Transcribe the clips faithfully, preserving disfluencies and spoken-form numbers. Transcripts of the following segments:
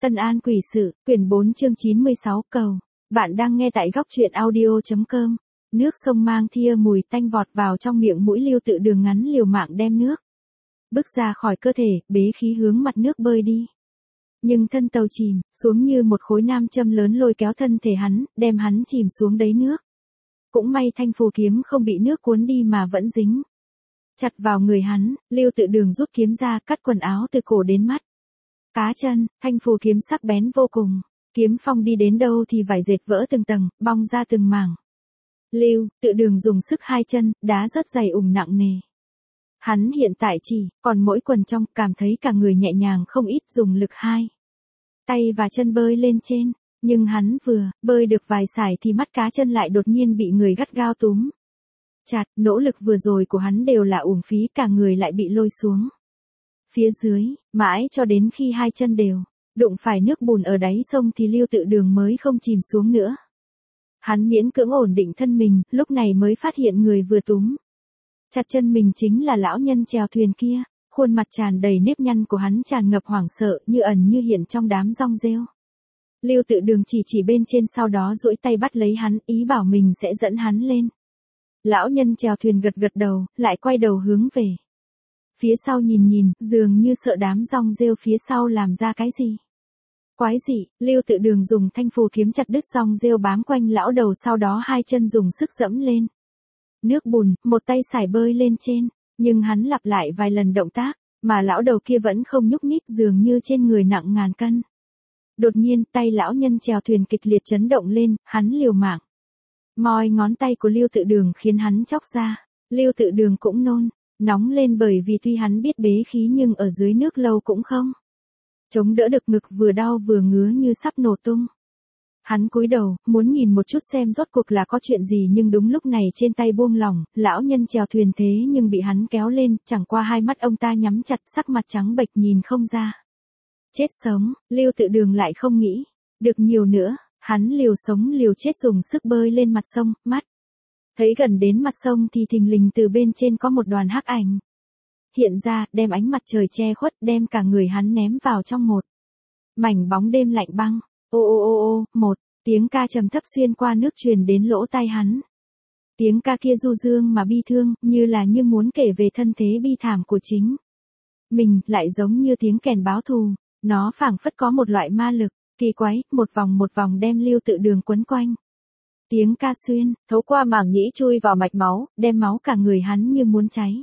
Tân An Quỷ Sự, quyển bốn chương chín mươi sáu cầu. Bạn đang nghe tại góc truyện audio chấm com. Nước sông mang thia mùi tanh vọt vào trong miệng mũi Lưu Tự Đường ngắn liều mạng đem nước bước ra khỏi cơ thể, bế khí hướng mặt nước bơi đi. Nhưng thân tàu chìm xuống như một khối nam châm lớn lôi kéo thân thể hắn, đem hắn chìm xuống đáy nước. Cũng may thanh phù kiếm không bị nước cuốn đi mà vẫn dính chặt vào người hắn. Lưu Tự Đường rút kiếm ra, cắt quần áo từ cổ đến mắt, cá chân. Thanh phù kiếm sắc bén vô cùng, kiếm phong đi đến đâu thì vải dệt vỡ từng tầng, bong ra từng mảng. Lưu Tự Đường dùng sức hai chân, đá rất dày ủng nặng nề. Hắn hiện tại chỉ còn mỗi quần trong, cảm thấy cả người nhẹ nhàng không ít, dùng lực hai tay và chân bơi lên trên. Nhưng hắn vừa bơi được vài sải thì mắt cá chân lại đột nhiên bị người gắt gao túm chặt. Nỗ lực vừa rồi của hắn đều là uổng phí, cả người lại bị lôi xuống phía dưới, mãi cho đến khi hai chân đều đụng phải nước bùn ở đáy sông thì Lưu Tự Đường mới không chìm xuống nữa. Hắn miễn cưỡng ổn định thân mình, lúc này mới phát hiện người vừa túm chặt chân mình chính là lão nhân chèo thuyền kia. Khuôn mặt tràn đầy nếp nhăn của hắn tràn ngập hoảng sợ, như ẩn như hiện trong đám rong rêu. Lưu Tự Đường chỉ chỉ bên trên, sau đó duỗi tay bắt lấy hắn, ý bảo mình sẽ dẫn hắn lên. Lão nhân chèo thuyền gật gật đầu, lại quay đầu hướng về phía sau nhìn nhìn, dường như sợ đám rong rêu phía sau làm ra cái gì quái dị. Lưu Tự Đường dùng thanh phù kiếm chặt đứt rong rêu bám quanh lão đầu, sau đó hai chân dùng sức dẫm lên nước bùn, một tay sải bơi lên trên. Nhưng hắn lặp lại vài lần động tác, mà lão đầu kia vẫn không nhúc nhích, dường như trên người nặng ngàn cân. Đột nhiên, tay lão nhân chèo thuyền kịch liệt chấn động lên, hắn liều mạng moi ngón tay của Lưu Tự Đường khiến hắn chóc ra. Lưu Tự Đường cũng nôn nóng lên, bởi vì tuy hắn biết bế khí nhưng ở dưới nước lâu cũng không chống đỡ được, ngực vừa đau vừa ngứa như sắp nổ tung. Hắn cúi đầu, muốn nhìn một chút xem rốt cuộc là có chuyện gì, nhưng đúng lúc này trên tay buông lỏng, lão nhân chèo thuyền thế nhưng bị hắn kéo lên, chẳng qua hai mắt ông ta nhắm chặt, sắc mặt trắng bệch nhìn không ra chết sống. Lưu Tự Đường lại không nghĩ được nhiều nữa, hắn liều sống liều chết dùng sức bơi lên mặt sông. Mắt thấy gần đến mặt sông thì thình lình từ bên trên có một đoàn hắc ảnh hiện ra, đem ánh mặt trời che khuất, đem cả người hắn ném vào trong một mảnh bóng đêm lạnh băng. Ô ô ô ô, một tiếng ca trầm thấp xuyên qua nước truyền đến lỗ tai hắn. Tiếng ca kia du dương mà bi thương, như là như muốn kể về thân thế bi thảm của chính mình, lại giống như tiếng kèn báo thù. Nó phảng phất có một loại ma lực kỳ quái, một vòng một vòng đem Lưu Tự Đường quấn quanh. Tiếng ca xuyên thấu qua màng nhĩ chui vào mạch máu, đem máu cả người hắn như muốn cháy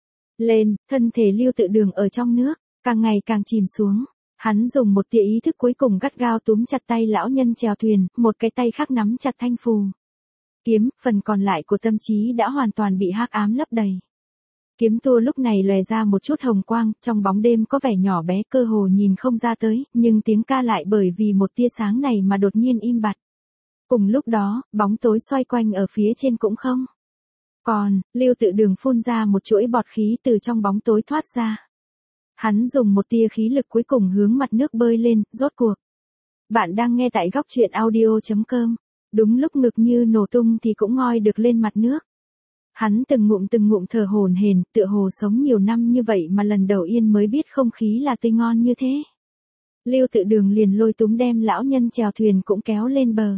lên. Thân thể Lưu Tự Đường ở trong nước càng ngày càng chìm xuống. Hắn dùng một tia ý thức cuối cùng gắt gao túm chặt tay lão nhân chèo thuyền, một cái tay khác nắm chặt thanh phù kiếm, phần còn lại của tâm trí đã hoàn toàn bị hắc ám lấp đầy. Kiếm tua lúc này lòe ra một chút hồng quang, trong bóng đêm có vẻ nhỏ bé, cơ hồ nhìn không ra tới, nhưng tiếng ca lại bởi vì một tia sáng này mà đột nhiên im bặt. Cùng lúc đó, bóng tối xoay quanh ở phía trên cũng không còn. Lưu Tự Đường phun ra một chuỗi bọt khí từ trong bóng tối thoát ra. Hắn dùng một tia khí lực cuối cùng hướng mặt nước bơi lên, rốt cuộc. Bạn đang nghe tại góc truyện audio chấm com. Đúng lúc ngực như nổ tung thì cũng ngoi được lên mặt nước. Hắn từng ngụm từng ngụm thở hổn hển, tựa hồ sống nhiều năm như vậy mà lần đầu yên mới biết không khí là tươi ngon như thế. Lưu Tự Đường liền lôi túm đem lão nhân chèo thuyền cũng kéo lên bờ.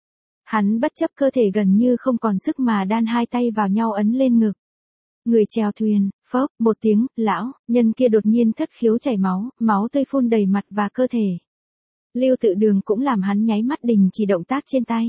Hắn bất chấp cơ thể gần như không còn sức mà đan hai tay vào nhau ấn lên ngực người chèo thuyền. Phốc, một tiếng, lão nhân kia đột nhiên thất khiếu chảy máu, máu tươi phun đầy mặt và cơ thể. Lưu Tự Đường cũng làm hắn nháy mắt đình chỉ động tác trên tay.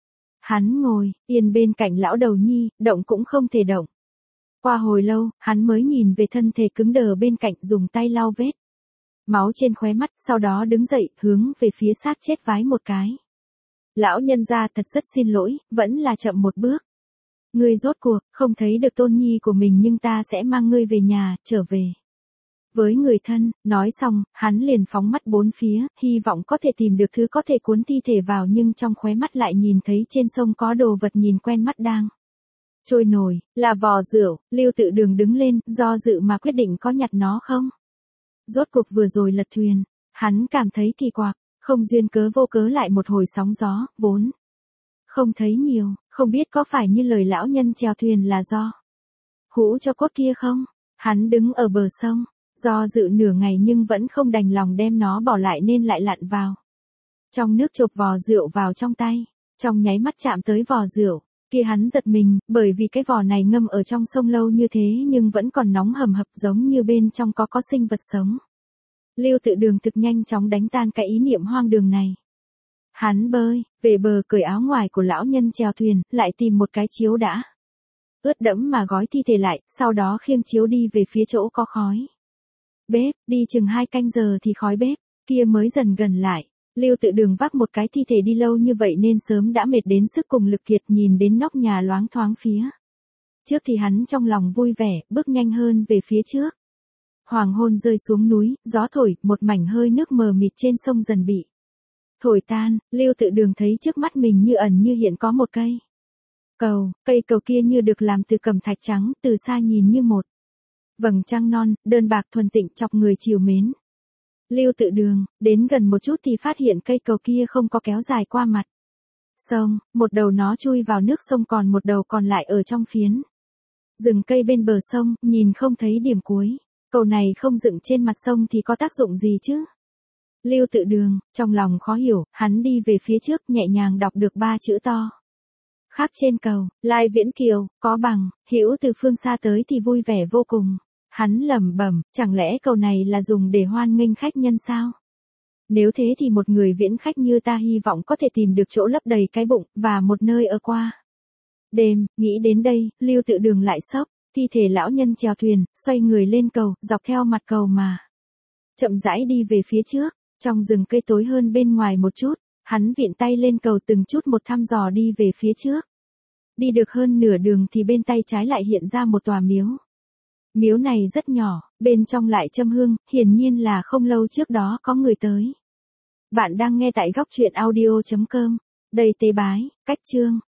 Hắn ngồi yên bên cạnh lão đầu nhi, động cũng không thể động. Qua hồi lâu, hắn mới nhìn về thân thể cứng đờ bên cạnh, dùng tay lau vết máu trên khóe mắt, sau đó đứng dậy, hướng về phía xác chết vái một cái. Lão nhân gia, thật rất xin lỗi, vẫn là chậm một bước. Ngươi rốt cuộc không thấy được tôn nhi của mình, nhưng ta sẽ mang ngươi về nhà, trở về với người thân. Nói xong, hắn liền phóng mắt bốn phía, hy vọng có thể tìm được thứ có thể cuốn thi thể vào, nhưng trong khóe mắt lại nhìn thấy trên sông có đồ vật nhìn quen mắt đang trôi nổi, là vò rượu. Lưu Tự Đường đứng lên, do dự mà quyết định có nhặt nó không. Rốt cuộc vừa rồi lật thuyền, hắn cảm thấy kỳ quặc, không duyên cớ vô cớ lại một hồi sóng gió, vốn không thấy nhiều, không biết có phải như lời lão nhân chèo thuyền là do hũ cho cốt kia không. Hắn đứng ở bờ sông, Do dự nửa ngày nhưng vẫn không đành lòng đem nó bỏ lại nên lại lặn vào. Trong nước chộp vò rượu vào trong tay, trong nháy mắt chạm tới vò rượu, kia hắn giật mình, bởi vì cái vò này ngâm ở trong sông lâu như thế nhưng vẫn còn nóng hầm hập giống như bên trong có có sinh vật sống. Lưu Tự Đường thực nhanh chóng đánh tan cái ý niệm hoang đường này. Hắn bơi, về bờ cởi áo ngoài của lão nhân chèo thuyền, lại tìm một cái chiếu đã. Ướt đẫm mà gói thi thể lại, sau đó khiêng chiếu đi về phía chỗ có khói. Bếp, đi chừng hai canh giờ thì khói bếp, kia mới dần gần lại. Lưu Tự Đường vác một cái thi thể đi lâu như vậy nên sớm đã mệt đến sức cùng lực kiệt, nhìn đến nóc nhà loáng thoáng phía trước thì hắn trong lòng vui vẻ, bước nhanh hơn về phía trước. Hoàng hôn rơi xuống núi, gió thổi, một mảnh hơi nước mờ mịt trên sông dần bị thổi tan. Lưu Tự Đường thấy trước mắt mình như ẩn như hiện có một cây cầu, cây cầu kia như được làm từ cẩm thạch trắng, từ xa nhìn như một vầng trăng non, đơn bạc thuần tịnh chọc người trìu mến. Lưu Tự Đường, đến gần một chút thì phát hiện cây cầu kia không có kéo dài qua mặt sông, một đầu nó chui vào nước sông còn một đầu còn lại ở trong phiến rừng cây bên bờ sông, nhìn không thấy điểm cuối. Cầu này không dựng trên mặt sông thì có tác dụng gì chứ? Lưu Tự Đường, trong lòng khó hiểu, hắn đi về phía trước nhẹ nhàng đọc được ba chữ to. Khắc trên cầu, Lai Viễn Kiều, có bằng, hữu từ phương xa tới thì vui vẻ vô cùng. Hắn lẩm bẩm, chẳng lẽ cầu này là dùng để hoan nghênh khách nhân sao? Nếu thế thì một người viễn khách như ta hy vọng có thể tìm được chỗ lấp đầy cái bụng, và một nơi ở qua đêm. Nghĩ đến đây, Lưu Tự Đường lại sốc, thi thể lão nhân chèo thuyền, xoay người lên cầu, dọc theo mặt cầu mà chậm rãi đi về phía trước. Trong rừng cây tối hơn bên ngoài một chút, hắn viện tay lên cầu từng chút một thăm dò đi về phía trước. Đi được hơn nửa đường thì bên tay trái lại hiện ra một tòa miếu. Miếu này rất nhỏ, bên trong lại châm hương, hiển nhiên là không lâu trước đó có người tới. Bạn đang nghe tại góc truyện audio chấm com. Đây tế bái, cách chương.